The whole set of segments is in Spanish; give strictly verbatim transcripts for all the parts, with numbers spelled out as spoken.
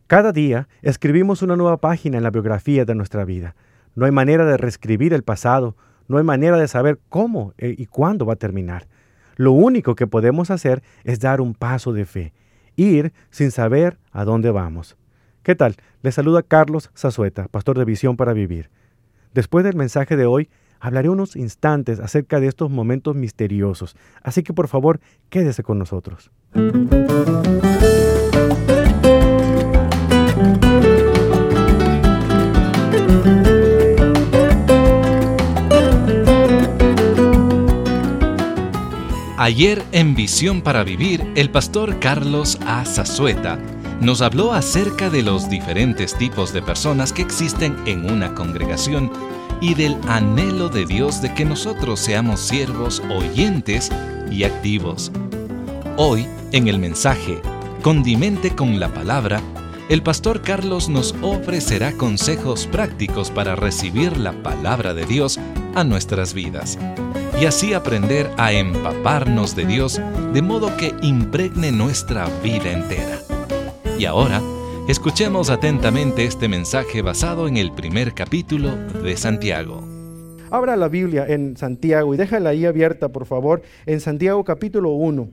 Cada día escribimos una nueva página en la biografía de nuestra vida. No hay manera de reescribir el pasado, no hay manera de saber cómo y cuándo va a terminar. Lo único que podemos hacer es dar un paso de fe, ir sin saber a dónde vamos. ¿Qué tal? Les saluda Carlos Zazueta, pastor de Visión para Vivir. Después del mensaje de hoy, hablaré unos instantes acerca de estos momentos misteriosos, así que por favor, quédese con nosotros. Ayer en Visión para Vivir, el pastor Carlos A. Zazueta nos habló acerca de los diferentes tipos de personas que existen en una congregación y del anhelo de Dios de que nosotros seamos siervos, oyentes y activos. Hoy, en el mensaje Condimente con la Palabra, el pastor Carlos nos ofrecerá consejos prácticos para recibir la palabra de Dios a nuestras vidas y así aprender a empaparnos de Dios de modo que impregne nuestra vida entera. Y ahora, escuchemos atentamente este mensaje basado en el primer capítulo de Santiago. Abra la Biblia en Santiago y déjala ahí abierta, por favor, en Santiago capítulo uno.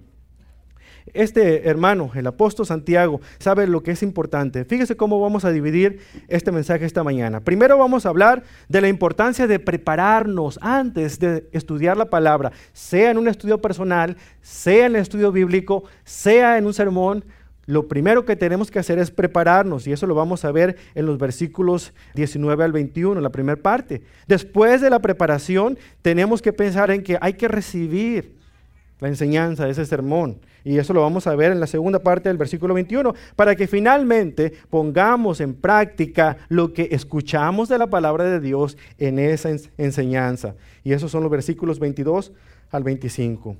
Este hermano, el apóstol Santiago, sabe lo que es importante. Fíjese cómo vamos a dividir este mensaje esta mañana. Primero vamos a hablar de la importancia de prepararnos antes de estudiar la palabra, sea en un estudio personal, sea en el estudio bíblico, sea en un sermón. Lo primero que tenemos que hacer es prepararnos, y eso lo vamos a ver en los versículos diecinueve al veintiuno, la primera parte. Después de la preparación, tenemos que pensar en que hay que recibir la enseñanza de ese sermón, y eso lo vamos a ver en la segunda parte del versículo veintiuno, para que finalmente pongamos en práctica lo que escuchamos de la palabra de Dios en esa enseñanza, y esos son los versículos veintidós al veinticinco.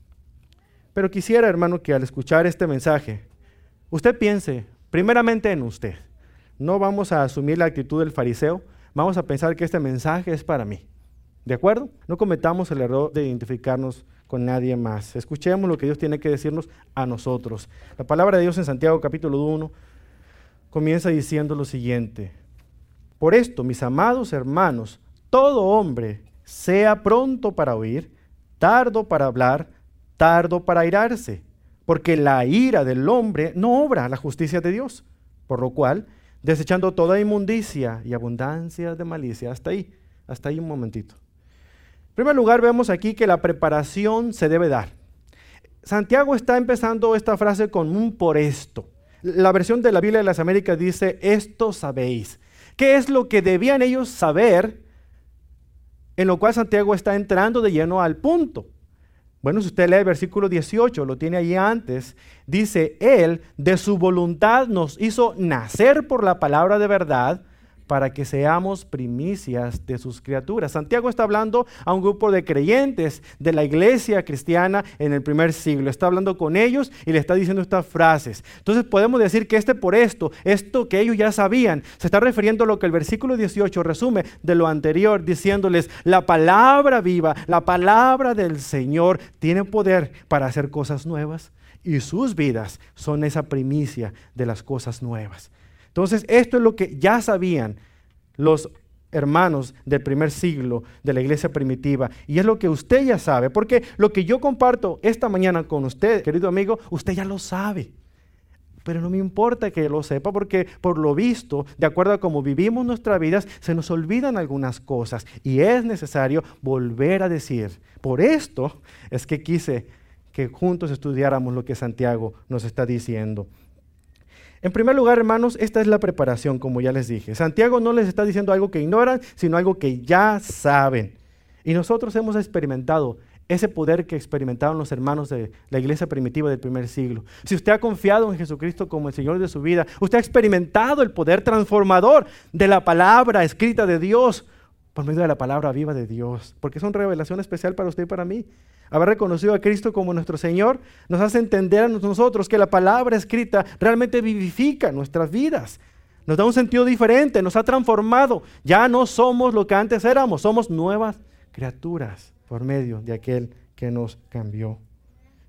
Pero quisiera, hermano, que al escuchar este mensaje, usted piense primeramente en usted. No vamos a asumir la actitud del fariseo, vamos a pensar que este mensaje es para mí. ¿De acuerdo? No cometamos el error de identificarnos con nadie más. Escuchemos lo que Dios tiene que decirnos a nosotros. La palabra de Dios en Santiago capítulo uno comienza diciendo lo siguiente: Por esto, mis amados hermanos, todo hombre sea pronto para oír, tardo para hablar, tardo para airarse, porque la ira del hombre no obra la justicia de Dios, por lo cual, desechando toda inmundicia y abundancia de malicia, hasta ahí, hasta ahí un momentito. En primer lugar, vemos aquí que la preparación se debe dar. Santiago está empezando esta frase con un por esto. La versión de la Biblia de las Américas dice, esto sabéis. ¿Qué es lo que debían ellos saber? En lo cual Santiago está entrando de lleno al punto. Bueno, si usted lee el versículo dieciocho, lo tiene ahí antes, dice, Él de su voluntad nos hizo nacer por la palabra de verdad, para que seamos primicias de sus criaturas. Santiago está hablando a un grupo de creyentes de la iglesia cristiana en el primer siglo. Está hablando con ellos y le está diciendo estas frases. Entonces podemos decir que este por esto, esto que ellos ya sabían, se está refiriendo a lo que el versículo dieciocho resume de lo anterior, diciéndoles, la palabra viva, la palabra del Señor tiene poder para hacer cosas nuevas y sus vidas son esa primicia de las cosas nuevas. Entonces, esto es lo que ya sabían los hermanos del primer siglo de la iglesia primitiva, y es lo que usted ya sabe, porque lo que yo comparto esta mañana con usted, querido amigo, usted ya lo sabe, pero no me importa que lo sepa, porque por lo visto, de acuerdo a cómo vivimos nuestras vidas, se nos olvidan algunas cosas, y es necesario volver a decir. Por esto es que quise que juntos estudiáramos lo que Santiago nos está diciendo. En primer lugar, hermanos, esta es la preparación, como ya les dije. Santiago no les está diciendo algo que ignoran, sino algo que ya saben. Y nosotros hemos experimentado ese poder que experimentaron los hermanos de la iglesia primitiva del primer siglo. Si usted ha confiado en Jesucristo como el Señor de su vida, usted ha experimentado el poder transformador de la palabra escrita de Dios por medio de la palabra viva de Dios, porque es una revelación especial para usted y para mí. Haber reconocido a Cristo como nuestro Señor nos hace entender a nosotros que la palabra escrita realmente vivifica nuestras vidas. Nos da un sentido diferente, nos ha transformado. Ya no somos lo que antes éramos, somos nuevas criaturas por medio de aquel que nos cambió.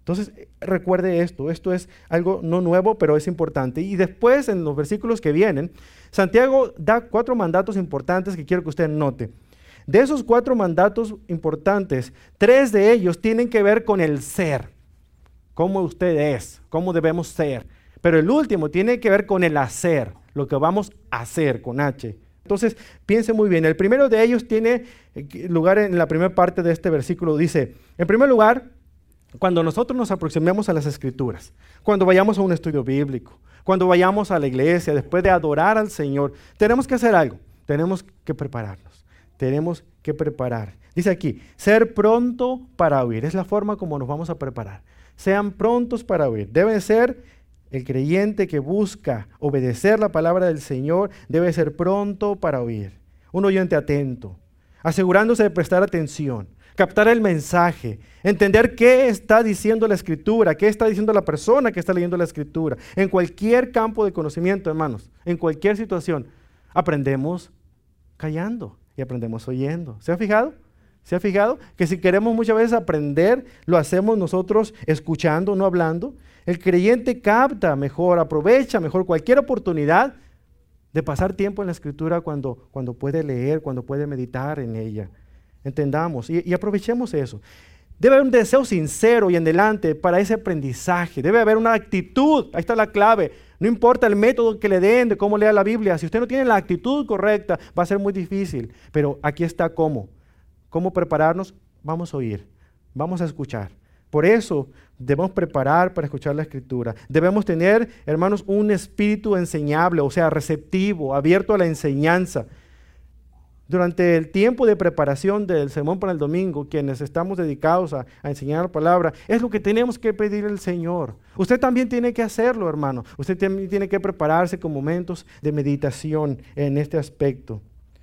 Entonces, recuerde esto, esto es algo no nuevo, pero es importante. Y después, en los versículos que vienen, Santiago da cuatro mandatos importantes que quiero que usted note. De esos cuatro mandatos importantes, tres de ellos tienen que ver con el ser, cómo usted es, cómo debemos ser. Pero el último tiene que ver con el hacer, lo que vamos a hacer con H. Entonces, piense muy bien. El primero de ellos tiene lugar en la primera parte de este versículo. Dice, en primer lugar, cuando nosotros nos aproximemos a las Escrituras, cuando vayamos a un estudio bíblico, cuando vayamos a la iglesia, después de adorar al Señor, tenemos que hacer algo. Tenemos que prepararnos. Tenemos que preparar. Dice aquí, ser pronto para oír. Es la forma como nos vamos a preparar. Sean prontos para oír. Deben ser... El creyente que busca obedecer la palabra del Señor debe ser pronto para oír. Un oyente atento, asegurándose de prestar atención, captar el mensaje, entender qué está diciendo la Escritura, qué está diciendo la persona que está leyendo la Escritura. En cualquier campo de conocimiento, hermanos, en cualquier situación, aprendemos callando y aprendemos oyendo. ¿Se ha fijado? ¿Se ha fijado? Que si queremos muchas veces aprender, lo hacemos nosotros escuchando, no hablando. El creyente capta mejor, aprovecha mejor cualquier oportunidad de pasar tiempo en la Escritura cuando, cuando puede leer, cuando puede meditar en ella. Entendamos y, y aprovechemos eso. Debe haber un deseo sincero y en delante para ese aprendizaje. Debe haber una actitud, ahí está la clave. No importa el método que le den de cómo lea la Biblia. Si usted no tiene la actitud correcta, va a ser muy difícil. Pero aquí está cómo. ¿Cómo prepararnos? Vamos a oír, vamos a escuchar. Por eso debemos preparar para escuchar la Escritura. Debemos tener, hermanos, un espíritu enseñable, o sea, receptivo, abierto a la enseñanza. Durante el tiempo de preparación del sermón para el domingo, quienes estamos dedicados a, a enseñar la palabra, es lo que tenemos que pedir al Señor. Usted también tiene que hacerlo, hermano. Usted también tiene que prepararse con momentos de meditación en este aspecto.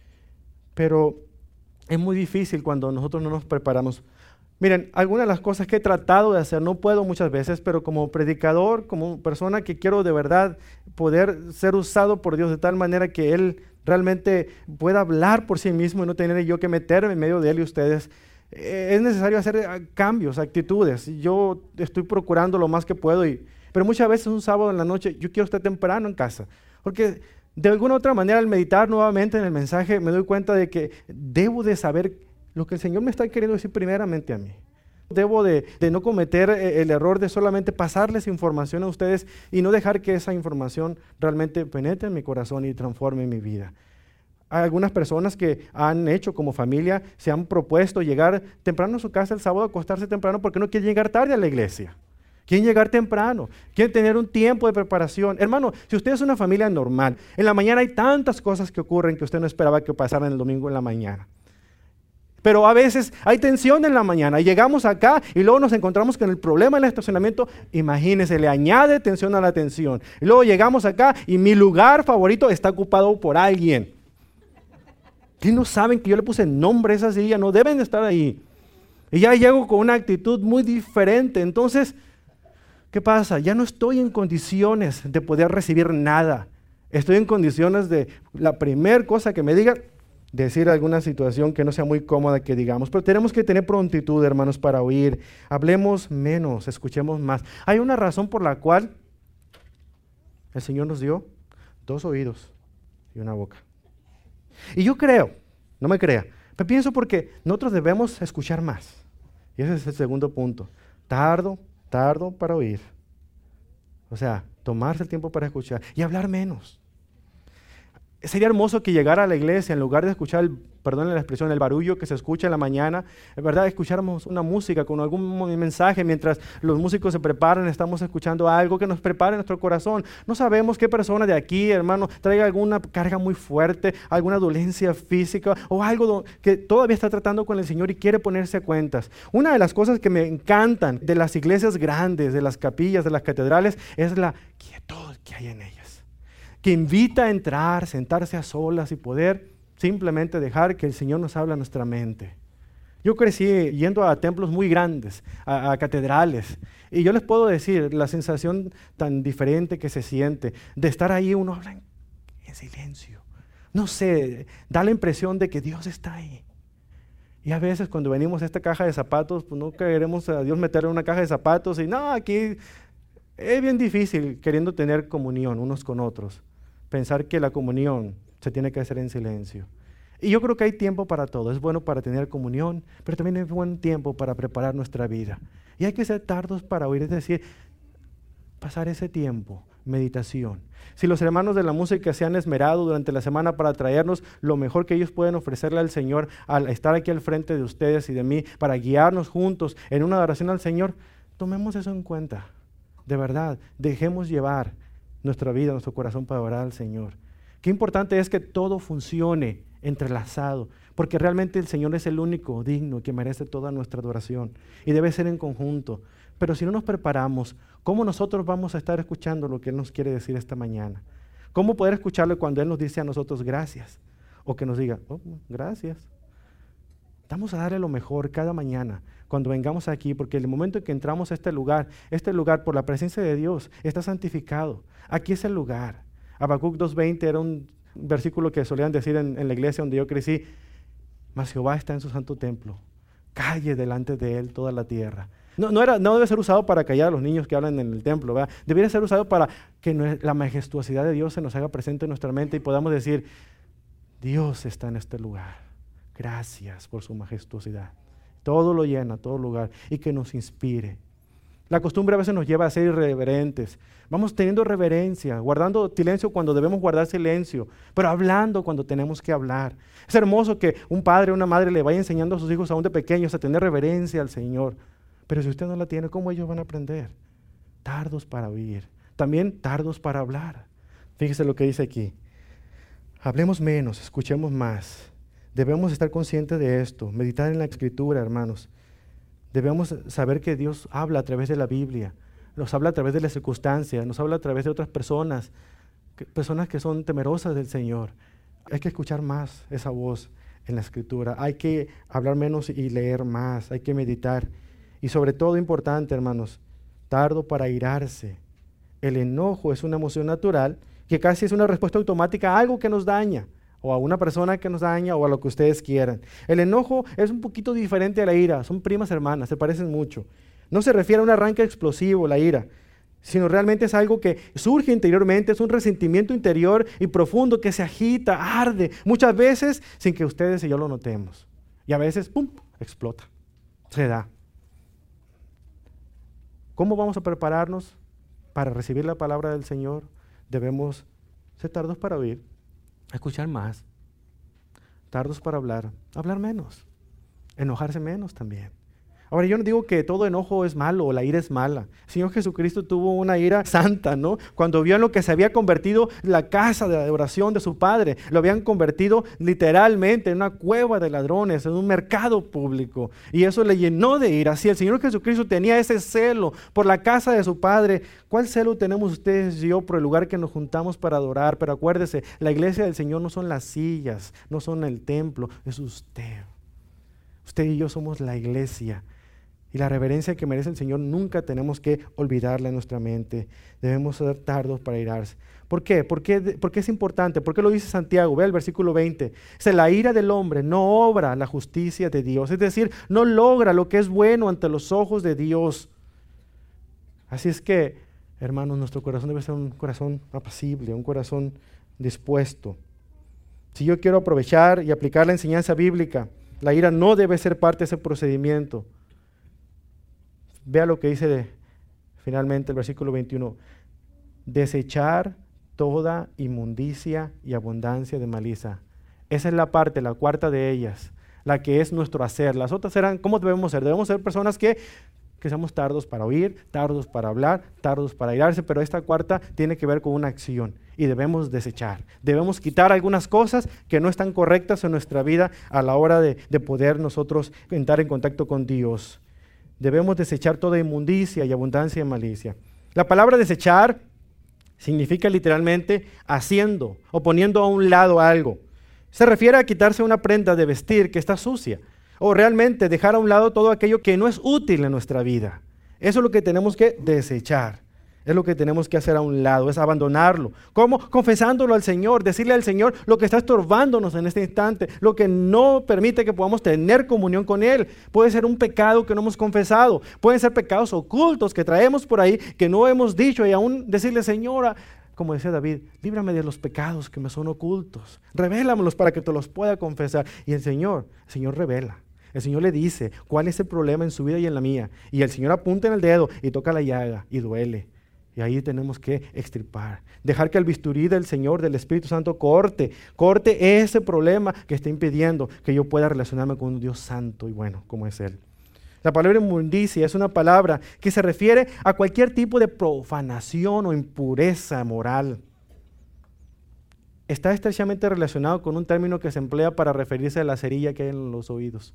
Pero es muy difícil cuando nosotros no nos preparamos. Miren, algunas de las cosas que he tratado de hacer, no puedo muchas veces, pero como predicador, como persona que quiero de verdad poder ser usado por Dios de tal manera que Él realmente pueda hablar por sí mismo y no tener yo que meterme en medio de Él y ustedes, eh, es necesario hacer cambios, actitudes. Yo estoy procurando lo más que puedo, y, pero muchas veces un sábado en la noche yo quiero estar temprano en casa, porque de alguna u otra manera al meditar nuevamente en el mensaje me doy cuenta de que debo de saber lo que el Señor me está queriendo decir primeramente a mí. Debo de, de no cometer el error de solamente pasarles información a ustedes y no dejar que esa información realmente penetre en mi corazón y transforme mi vida. Hay algunas personas que han hecho como familia, se han propuesto llegar temprano a su casa el sábado, acostarse temprano porque no quieren llegar tarde a la iglesia. Quieren llegar temprano, quieren tener un tiempo de preparación. Hermano, si usted es una familia normal, en la mañana hay tantas cosas que ocurren que usted no esperaba que pasaran el domingo en la mañana. Pero a veces hay tensión en la mañana y llegamos acá y luego nos encontramos con el problema en el estacionamiento. Imagínense, le añade tensión a la tensión. Y luego llegamos acá y mi lugar favorito está ocupado por alguien. ¿Qué no saben que yo le puse nombre a esa silla? No deben de estar ahí. Y ya llego con una actitud muy diferente. Entonces, ¿qué pasa? Ya no estoy en condiciones de poder recibir nada. Estoy en condiciones de, la primera cosa que me diga, decir alguna situación que no sea muy cómoda que digamos, pero tenemos que tener prontitud, hermanos, para oír. Hablemos menos, escuchemos más. Hay una razón por la cual el Señor nos dio dos oídos y una boca. Y yo creo, no me crea, pero pienso porque nosotros debemos escuchar más. Y ese es el segundo punto. Tardo, tardo para oír. O sea, tomarse el tiempo para escuchar y hablar menos. Sería hermoso que llegara a la iglesia, en lugar de escuchar, el, perdón la expresión, el barullo que se escucha en la mañana, es verdad, escucháramos una música con algún mensaje mientras los músicos se preparan, estamos escuchando algo que nos prepare nuestro corazón. No sabemos qué persona de aquí, hermano, traiga alguna carga muy fuerte, alguna dolencia física o algo que todavía está tratando con el Señor y quiere ponerse a cuentas. Una de las cosas que me encantan de las iglesias grandes, de las capillas, de las catedrales, es la quietud que hay en ellas, que invita a entrar, sentarse a solas y poder simplemente dejar que el Señor nos hable a nuestra mente. Yo crecí yendo a templos muy grandes, a, a catedrales, y yo les puedo decir la sensación tan diferente que se siente de estar ahí, uno habla en, en silencio. No sé, da la impresión de que Dios está ahí. Y a veces cuando venimos a esta caja de zapatos, pues no queremos a Dios meterle en una caja de zapatos y no, aquí es bien difícil queriendo tener comunión unos con otros. Pensar que la comunión se tiene que hacer en silencio. Y yo creo que hay tiempo para todo. Es bueno para tener comunión, pero también es buen tiempo para preparar nuestra vida. Y hay que ser tardos para oír, es decir, pasar ese tiempo, meditación. Si los hermanos de la música se han esmerado durante la semana para traernos lo mejor que ellos pueden ofrecerle al Señor al estar aquí al frente de ustedes y de mí, para guiarnos juntos en una adoración al Señor, tomemos eso en cuenta. De verdad, dejemos llevar nuestra vida, nuestro corazón para orar al Señor. Qué importante es que todo funcione entrelazado, porque realmente el Señor es el único digno que merece toda nuestra adoración y debe ser en conjunto. Pero si no nos preparamos, ¿cómo nosotros vamos a estar escuchando lo que Él nos quiere decir esta mañana? ¿Cómo poder escucharlo cuando Él nos dice a nosotros gracias? O que nos diga, oh, gracias. Vamos a darle lo mejor cada mañana cuando vengamos aquí, porque el momento en que entramos a este lugar, este lugar por la presencia de Dios está santificado. Aquí es el lugar. Habacuc dos veinte era un versículo que solían decir en, en la iglesia donde yo crecí, mas Jehová está en su santo templo, calle delante de Él toda la tierra. No, no, era, no debe ser usado para callar a los niños que hablan en el templo, ¿verdad? Debería ser usado para que no, la majestuosidad de Dios se nos haga presente en nuestra mente y podamos decir, Dios está en este lugar. Gracias por su majestuosidad. Todo lo llena, todo lugar, y que nos inspire. La costumbre a veces nos lleva a ser irreverentes. Vamos teniendo reverencia, guardando silencio cuando debemos guardar silencio, pero hablando cuando tenemos que hablar. Es hermoso que un padre o una madre le vaya enseñando a sus hijos aún de pequeños a tener reverencia al Señor. Pero si usted no la tiene, ¿cómo ellos van a aprender? Tardos para oír, también tardos para hablar. Fíjese lo que dice aquí. Hablemos menos, escuchemos más. Debemos estar conscientes de esto, meditar en la Escritura, hermanos. Debemos saber que Dios habla a través de la Biblia, nos habla a través de las circunstancias, nos habla a través de otras personas, que, personas que son temerosas del Señor. Hay que escuchar más esa voz en la Escritura, hay que hablar menos y leer más, hay que meditar. Y sobre todo importante, hermanos, tardo para airarse. El enojo es una emoción natural que casi es una respuesta automática a algo que nos daña, o a una persona que nos daña, o a lo que ustedes quieran. El enojo es un poquito diferente a la ira, son primas hermanas, se parecen mucho. No se refiere a un arranque explosivo, la ira, sino realmente es algo que surge interiormente, es un resentimiento interior y profundo que se agita, arde, muchas veces sin que ustedes y yo lo notemos. Y a veces, ¡pum!, explota, se da. ¿Cómo vamos a prepararnos para recibir la palabra del Señor? Debemos ser tardos para oír, escuchar más, tardos para hablar, hablar menos, enojarse menos también. Ahora, yo no digo que todo enojo es malo o la ira es mala. El Señor Jesucristo tuvo una ira santa, ¿no? Cuando vio en lo que se había convertido la casa de oración de su Padre, lo habían convertido literalmente en una cueva de ladrones, en un mercado público. Y eso le llenó de ira. Si el Señor Jesucristo tenía ese celo por la casa de su Padre, ¿cuál celo tenemos ustedes y yo por el lugar que nos juntamos para adorar? Pero acuérdese, la iglesia del Señor no son las sillas, no son el templo, es usted. Usted y yo somos la iglesia. Y la reverencia que merece el Señor nunca tenemos que olvidarla en nuestra mente. Debemos ser tardos para irarse. ¿Por qué? ¿Por qué, por qué es importante? ¿Por qué lo dice Santiago? Ve el versículo veinte. Dice, la ira del hombre no obra la justicia de Dios. Es decir, no logra lo que es bueno ante los ojos de Dios. Así es que, hermanos, nuestro corazón debe ser un corazón apacible, un corazón dispuesto. Si yo quiero aprovechar y aplicar la enseñanza bíblica, la ira no debe ser parte de ese procedimiento. Vea lo que dice de, finalmente el versículo veintiuno. Desechar toda inmundicia y abundancia de malicia. Esa es la parte, la cuarta de ellas, la que es nuestro hacer. Las otras eran, ¿cómo debemos ser? Debemos ser personas que, que seamos tardos para oír, tardos para hablar, tardos para airarse, pero esta cuarta tiene que ver con una acción y debemos desechar. Debemos quitar algunas cosas que no están correctas en nuestra vida a la hora de, de poder nosotros entrar en contacto con Dios. Debemos desechar toda inmundicia y abundancia de malicia. La palabra desechar significa literalmente haciendo o poniendo a un lado algo. Se refiere a quitarse una prenda de vestir que está sucia o realmente dejar a un lado todo aquello que no es útil en nuestra vida. Eso es lo que tenemos que desechar. Es lo que tenemos que hacer a un lado, es abandonarlo. ¿Cómo? Confesándolo al Señor, decirle al Señor lo que está estorbándonos en este instante, lo que no permite que podamos tener comunión con Él. Puede ser un pecado que no hemos confesado, pueden ser pecados ocultos que traemos por ahí, que no hemos dicho, y aún decirle, Señora, como decía David, líbrame de los pecados que me son ocultos, revélamelos para que te los pueda confesar. Y el Señor, el Señor revela. El Señor le dice cuál es el problema en su vida y en la mía. Y el Señor apunta en el dedo y toca la llaga y duele. Y ahí tenemos que extirpar, dejar que el bisturí del Señor, del Espíritu Santo, corte, corte ese problema que está impidiendo que yo pueda relacionarme con un Dios santo y bueno, como es Él. La palabra inmundicia es una palabra que se refiere a cualquier tipo de profanación o impureza moral. Está estrechamente relacionado con un término que se emplea para referirse a la cerilla que hay en los oídos.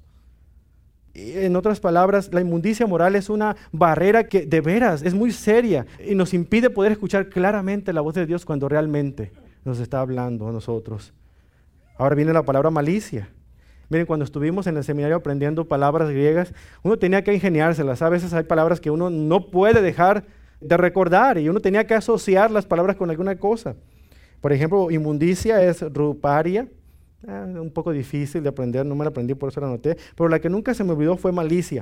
En otras palabras, la inmundicia moral es una barrera que de veras es muy seria y nos impide poder escuchar claramente la voz de Dios cuando realmente nos está hablando a nosotros. Ahora viene la palabra malicia. Miren, cuando estuvimos en el seminario aprendiendo palabras griegas, uno tenía que ingeniárselas. A veces hay palabras que uno no puede dejar de recordar y uno tenía que asociar las palabras con alguna cosa. Por ejemplo, inmundicia es ruparia. Ah, un poco difícil de aprender, no me la aprendí, por eso la anoté, pero la que nunca se me olvidó fue malicia.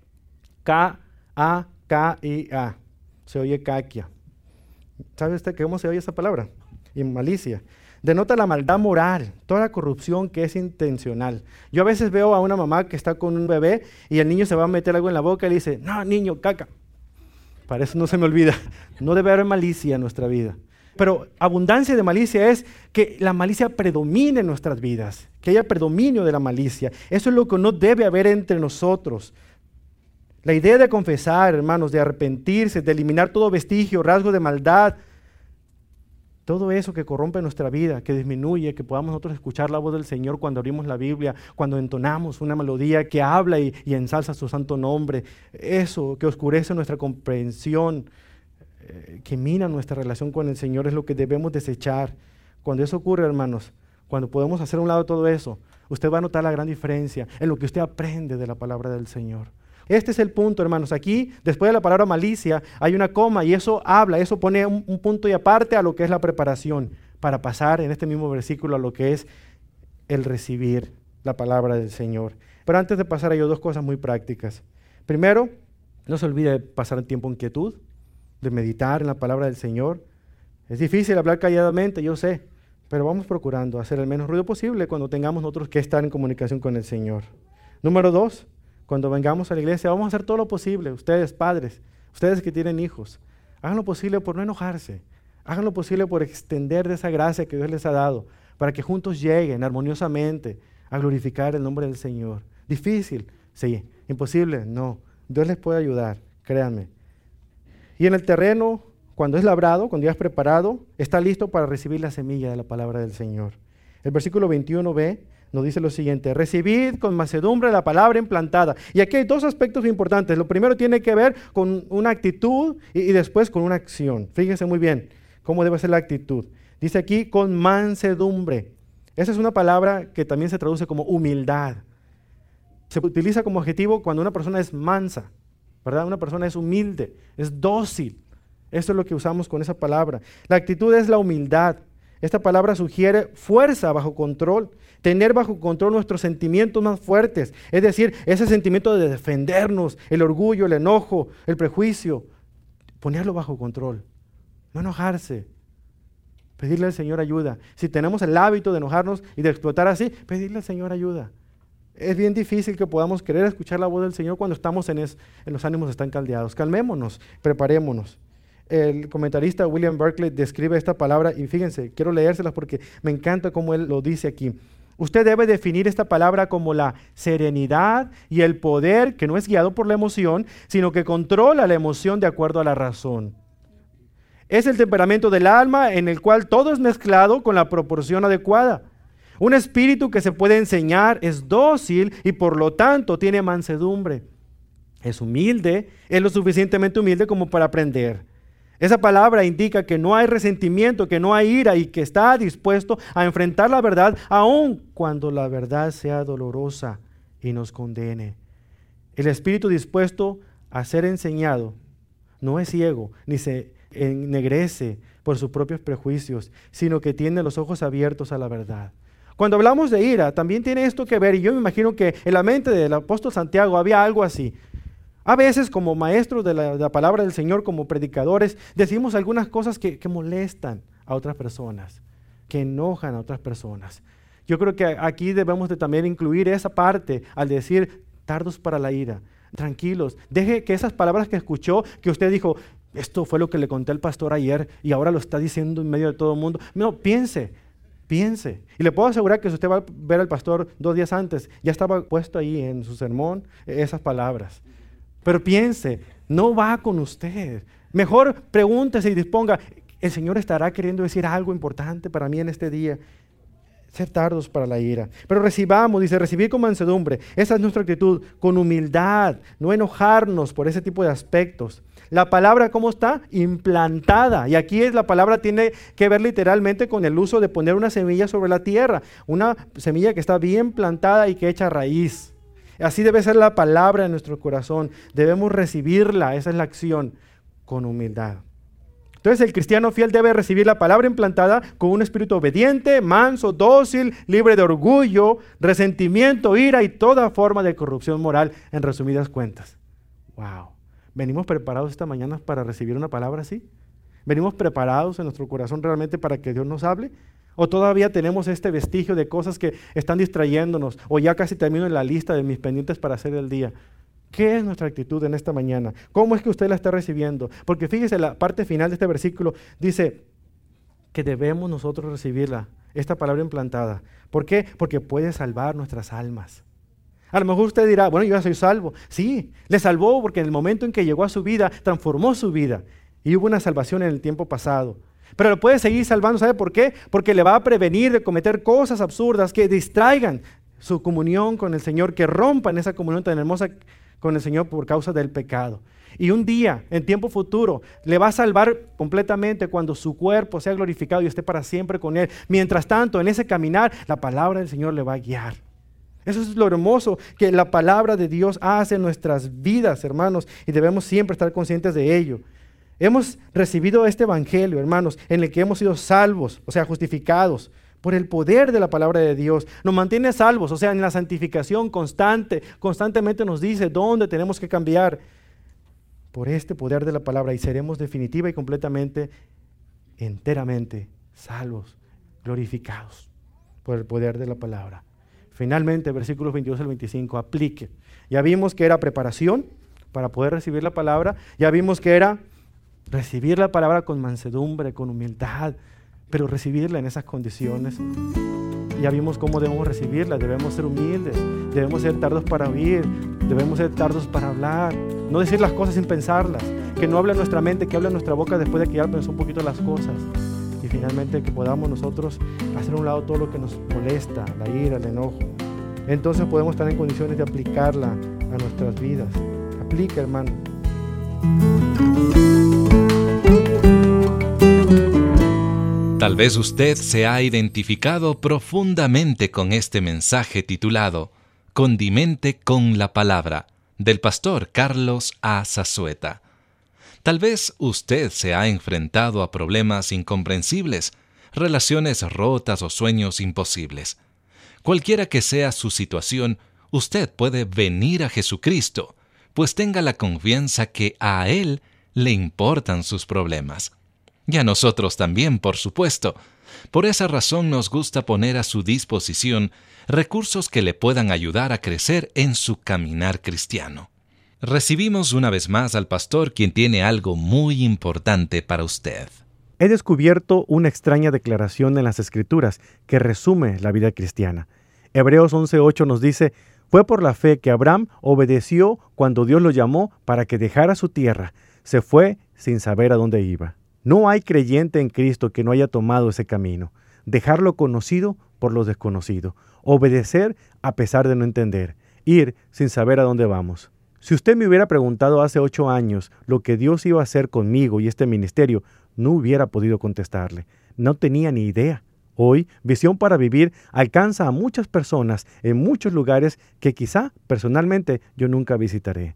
K A K I A. Se oye caquia. ¿Sabe usted cómo se oye esa palabra? Y malicia. Denota la maldad moral, toda la corrupción que es intencional. Yo a veces veo a una mamá que está con un bebé y el niño se va a meter algo en la boca y le dice, no, niño, caca. Para eso no se me olvida. No debe haber malicia en nuestra vida. Pero abundancia de malicia es que la malicia predomine en nuestras vidas, que haya predominio de la malicia. Eso es lo que no debe haber entre nosotros. La idea de confesar, hermanos, de arrepentirse, de eliminar todo vestigio, rasgo de maldad, todo eso que corrompe nuestra vida, que disminuye, que podamos nosotros escuchar la voz del Señor cuando abrimos la Biblia, cuando entonamos una melodía que habla y, y ensalza su santo nombre, eso que oscurece nuestra comprensión, que mina nuestra relación con el Señor, es lo que debemos desechar. Cuando eso ocurre, hermanos, cuando podemos hacer a un lado todo eso, usted va a notar la gran diferencia en lo que usted aprende de la palabra del Señor. Este es el punto, hermanos. Aquí, después de la palabra malicia, hay una coma y eso habla, eso pone un, un punto y aparte a lo que es la preparación para pasar en este mismo versículo a lo que es el recibir la palabra del Señor. Pero antes de pasar hay dos cosas muy prácticas. Primero, no se olvide de pasar un tiempo en quietud, de meditar en la palabra del Señor. Es difícil hablar calladamente, yo sé, pero vamos procurando hacer el menos ruido posible cuando tengamos nosotros que estar en comunicación con el Señor. Número dos, cuando vengamos a la iglesia, vamos a hacer todo lo posible, ustedes padres, ustedes que tienen hijos, hagan lo posible por no enojarse, hagan lo posible por extender de esa gracia que Dios les ha dado, para que juntos lleguen armoniosamente a glorificar el nombre del Señor. ¿Difícil? Sí. ¿Imposible? No. Dios les puede ayudar, créanme. Y en el terreno, cuando es labrado, cuando ya es preparado, está listo para recibir la semilla de la palabra del Señor. El versículo veintiuno b nos dice lo siguiente: recibid con mansedumbre la palabra implantada. Y aquí hay dos aspectos importantes. Lo primero tiene que ver con una actitud y, y después con una acción. Fíjense muy bien cómo debe ser la actitud. Dice aquí con mansedumbre. Esa es una palabra que también se traduce como humildad. Se utiliza como adjetivo cuando una persona es mansa, ¿verdad? Una persona es humilde, es dócil. Eso es lo que usamos con esa palabra. La actitud es la humildad. Esta palabra sugiere fuerza bajo control, tener bajo control nuestros sentimientos más fuertes, es decir, ese sentimiento de defendernos, el orgullo, el enojo, el prejuicio, ponerlo bajo control, no enojarse, pedirle al Señor ayuda. Si tenemos el hábito de enojarnos y de explotar así, pedirle al Señor ayuda. Es bien difícil que podamos querer escuchar la voz del Señor cuando estamos en, es, en los ánimos están caldeados. Calmémonos, preparémonos. El comentarista William Barclay describe esta palabra y fíjense, quiero leérselas porque me encanta cómo él lo dice aquí. Usted debe definir esta palabra como la serenidad y el poder que no es guiado por la emoción, sino que controla la emoción de acuerdo a la razón. Es el temperamento del alma en el cual todo es mezclado con la proporción adecuada. Un espíritu que se puede enseñar, es dócil y por lo tanto tiene mansedumbre. Es humilde, es lo suficientemente humilde como para aprender. Esa palabra indica que no hay resentimiento, que no hay ira y que está dispuesto a enfrentar la verdad aun cuando la verdad sea dolorosa y nos condene. El espíritu dispuesto a ser enseñado no es ciego ni se ennegrece por sus propios prejuicios, sino que tiene los ojos abiertos a la verdad. Cuando hablamos de ira, también tiene esto que ver, y yo me imagino que en la mente del apóstol Santiago había algo así. A veces, como maestros de la, de la palabra del Señor, como predicadores, decimos algunas cosas que, que molestan a otras personas, que enojan a otras personas. Yo creo que aquí debemos de también incluir esa parte al decir tardos para la ira, tranquilos, deje que esas palabras que escuchó, que usted dijo, esto fue lo que le conté al pastor ayer y ahora lo está diciendo en medio de todo el mundo. No, piense, piense. Y le puedo asegurar que si usted va a ver al pastor dos días antes, ya estaba puesto ahí en su sermón esas palabras. Pero piense, no va con usted. Mejor pregúntese y disponga, ¿el Señor estará queriendo decir algo importante para mí en este día? Ser tardos para la ira. Pero recibamos, dice, recibir con mansedumbre. Esa es nuestra actitud, con humildad, no enojarnos por ese tipo de aspectos. La palabra, ¿cómo está? Implantada. Y aquí es, la palabra tiene que ver literalmente con el uso de poner una semilla sobre la tierra. Una semilla que está bien plantada y que echa raíz. Así debe ser la palabra en nuestro corazón. Debemos recibirla, esa es la acción, con humildad. Entonces el cristiano fiel debe recibir la palabra implantada con un espíritu obediente, manso, dócil, libre de orgullo, resentimiento, ira y toda forma de corrupción moral, en resumidas cuentas. Wow. ¿Venimos preparados esta mañana para recibir una palabra así? ¿Venimos preparados en nuestro corazón realmente para que Dios nos hable? ¿O todavía tenemos este vestigio de cosas que están distrayéndonos? ¿O ya casi termino en la lista de mis pendientes para hacer el día? ¿Qué es nuestra actitud en esta mañana? ¿Cómo es que usted la está recibiendo? Porque fíjese, la parte final de este versículo dice que debemos nosotros recibirla, esta palabra implantada. ¿Por qué? Porque puede salvar nuestras almas. A lo mejor usted dirá, bueno, yo ya soy salvo. Sí, le salvó porque en el momento en que llegó a su vida, transformó su vida. Y hubo una salvación en el tiempo pasado. Pero lo puede seguir salvando, ¿sabe por qué? Porque le va a prevenir de cometer cosas absurdas que distraigan su comunión con el Señor, que rompan esa comunión tan hermosa con el Señor por causa del pecado. Y un día, en tiempo futuro, le va a salvar completamente cuando su cuerpo sea glorificado y esté para siempre con Él. Mientras tanto, en ese caminar, la palabra del Señor le va a guiar. Eso es lo hermoso que la palabra de Dios hace en nuestras vidas, hermanos, y debemos siempre estar conscientes de ello. Hemos recibido este evangelio, hermanos, en el que hemos sido salvos, o sea, justificados por el poder de la palabra de Dios. Nos mantiene salvos, o sea, en la santificación constante, constantemente nos dice dónde tenemos que cambiar por este poder de la palabra y seremos definitiva y completamente, enteramente salvos, glorificados por el poder de la palabra. Finalmente, versículos veintidós al veinticinco, aplique. Ya vimos que era preparación para poder recibir la palabra, ya vimos que era recibir la palabra con mansedumbre, con humildad, pero recibirla en esas condiciones. Ya vimos cómo debemos recibirla, debemos ser humildes, debemos ser tardos para oír, debemos ser tardos para hablar, no decir las cosas sin pensarlas, que no hable nuestra mente, que hable nuestra boca después de que ya pensó un poquito las cosas. Y finalmente que podamos nosotros hacer a un lado todo lo que nos molesta, la ira, el enojo. Entonces podemos estar en condiciones de aplicarla a nuestras vidas. Aplica, hermano. Tal vez usted se ha identificado profundamente con este mensaje titulado Condimente con la Palabra, del pastor Carlos A. Zazueta. Tal vez usted se ha enfrentado a problemas incomprensibles, relaciones rotas o sueños imposibles. Cualquiera que sea su situación, usted puede venir a Jesucristo, pues tenga la confianza que a Él le importan sus problemas. Y a nosotros también, por supuesto. Por esa razón nos gusta poner a su disposición recursos que le puedan ayudar a crecer en su caminar cristiano. Recibimos una vez más al pastor, quien tiene algo muy importante para usted. He descubierto una extraña declaración en las Escrituras que resume la vida cristiana. Hebreos once ocho nos dice, fue por la fe que Abraham obedeció cuando Dios lo llamó para que dejara su tierra. Se fue sin saber a dónde iba. No hay creyente en Cristo que no haya tomado ese camino. Dejar lo conocido por lo desconocido. Obedecer a pesar de no entender. Ir sin saber a dónde vamos. Si usted me hubiera preguntado hace ocho años lo que Dios iba a hacer conmigo y este ministerio, no hubiera podido contestarle. No tenía ni idea. Hoy, Visión para Vivir alcanza a muchas personas en muchos lugares que quizá personalmente yo nunca visitaré.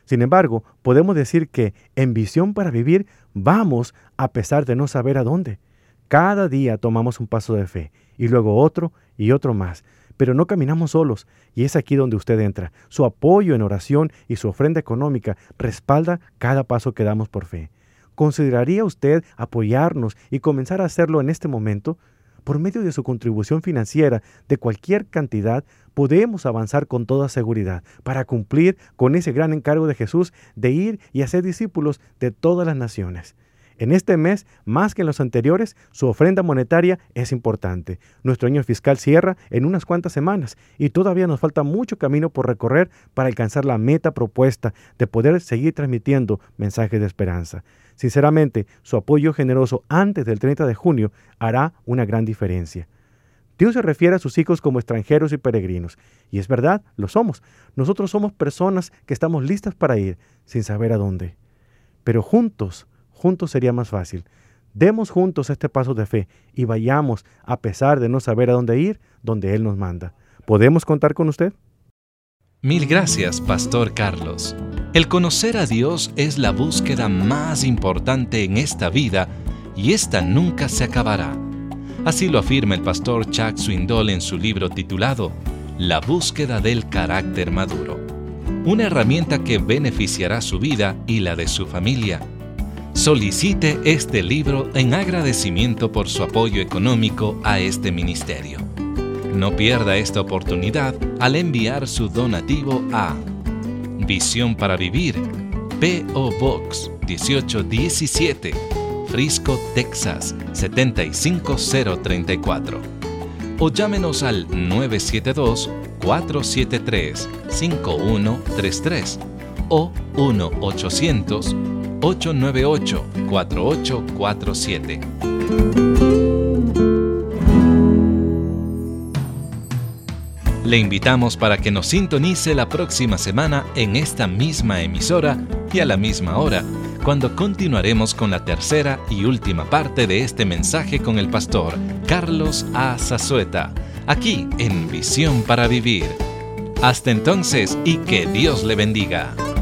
Sin embargo, podemos decir que en Visión para Vivir vamos a pesar de no saber a dónde. Cada día tomamos un paso de fe y luego otro y otro más. Pero no caminamos solos y es aquí donde usted entra. Su apoyo en oración y su ofrenda económica respalda cada paso que damos por fe. ¿Consideraría usted apoyarnos y comenzar a hacerlo en este momento? Por medio de su contribución financiera de cualquier cantidad, podemos avanzar con toda seguridad para cumplir con ese gran encargo de Jesús de ir y hacer discípulos de todas las naciones. En este mes, más que en los anteriores, su ofrenda monetaria es importante. Nuestro año fiscal cierra en unas cuantas semanas y todavía nos falta mucho camino por recorrer para alcanzar la meta propuesta de poder seguir transmitiendo mensajes de esperanza. Sinceramente, su apoyo generoso antes del treinta de junio hará una gran diferencia. Dios se refiere a sus hijos como extranjeros y peregrinos. Y es verdad, lo somos. Nosotros somos personas que estamos listas para ir, sin saber a dónde. Pero juntos, juntos sería más fácil. Demos juntos este paso de fe y vayamos, a pesar de no saber a dónde ir, donde Él nos manda. ¿Podemos contar con usted? Mil gracias, Pastor Carlos. El conocer a Dios es la búsqueda más importante en esta vida y esta nunca se acabará. Así lo afirma el pastor Chuck Swindoll en su libro titulado La búsqueda del carácter maduro, una herramienta que beneficiará su vida y la de su familia. Solicite este libro en agradecimiento por su apoyo económico a este ministerio. No pierda esta oportunidad al enviar su donativo a Visión para Vivir, P O Box dieciocho diecisiete, Frisco, Texas siete cinco cero tres cuatro. O llámenos al nueve siete dos, cuatro siete tres, cinco uno tres tres o uno ochocientos, ocho nueve ocho, cuatro ocho cuatro siete. Le invitamos para que nos sintonice la próxima semana en esta misma emisora y a la misma hora, cuando continuaremos con la tercera y última parte de este mensaje con el pastor Carlos A. Zazueta, aquí en Visión para Vivir. Hasta entonces y que Dios le bendiga.